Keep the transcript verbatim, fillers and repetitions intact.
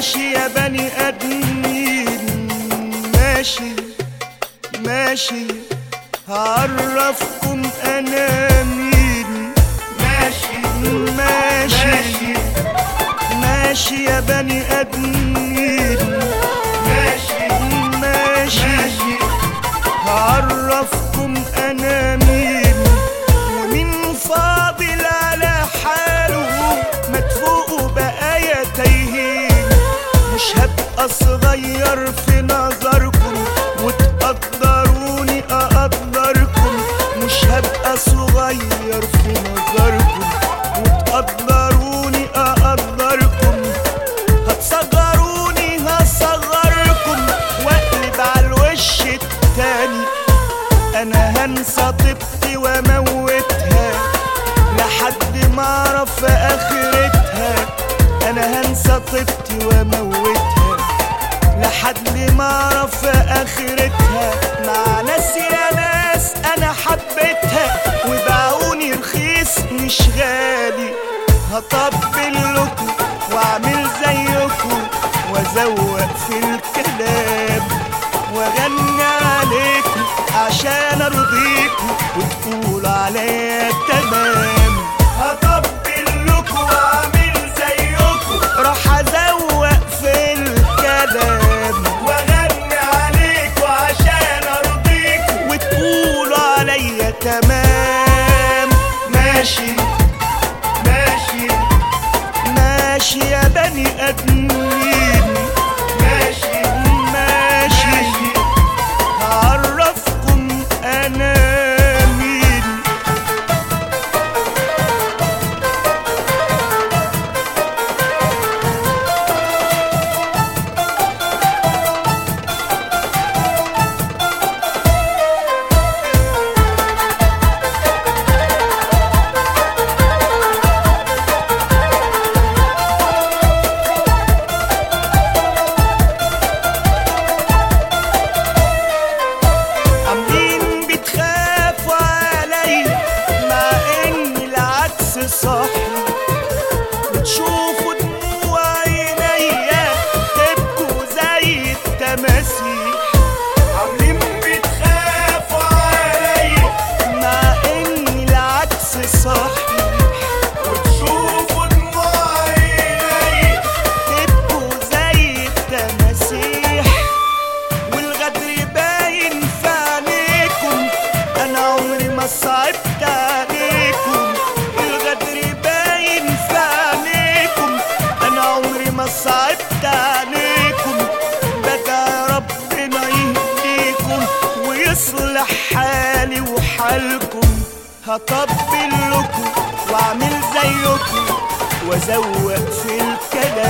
ماشي يا بني ادمين، ماشي ماشي هعرفكم انا مين. ماشي ماشي ماشي يا بني ادمين، ماشي ماشي هعرفكم انا مين. ومين فاضل على حاله مدفوق بقايا تايهين. مش هبقى صغير في نظركم وتقدروني اقدركم. مش هبقى صغير في نظركم وتقدروني اقدركم. هتصغروني هصغركم واقلب على الوش التاني. انا هنسى طيبتي واموتها لحد ما اعرف اخرتها. انا هنسى طيبتي واموتها لحد ما اعرف اخرتها. مع ناس يا ناس انا حبيتها وباعوني رخيص مش غالي. هطبل لكم واعمل زيكم وازوق في الكلام واغني عليكم عشان ارضيكم وتقولوا عليا تمام. هطبل لكم واعمل زيكم راح ازوق في الكلام واغني عليكوا عشان ارضيكوا وتقولوا عليا تمام. ماشي ماشي ماشي يا بني ادمين، ماشي ماشي هعرفكم انا مين. عاملين بتخافوا عليا مع ان العكس صحي. بتشوفوا دموع عينيا تبكوا زي التماسيح. عاملين بتخافوا عليا مع ان العكس صحي. وتشوفوا دموع عينيا تبكوا زي التماسيح. والغدر باين في عينيكم انا عمري ما صعبت عليكم. الغدر باين في عينيكم انا عمري ما صعبت عليكم. بدعي ربنا يهديكم ويصلح حالي وحالكم. هطبل لكم واعمل زيكم وازوق في الكلام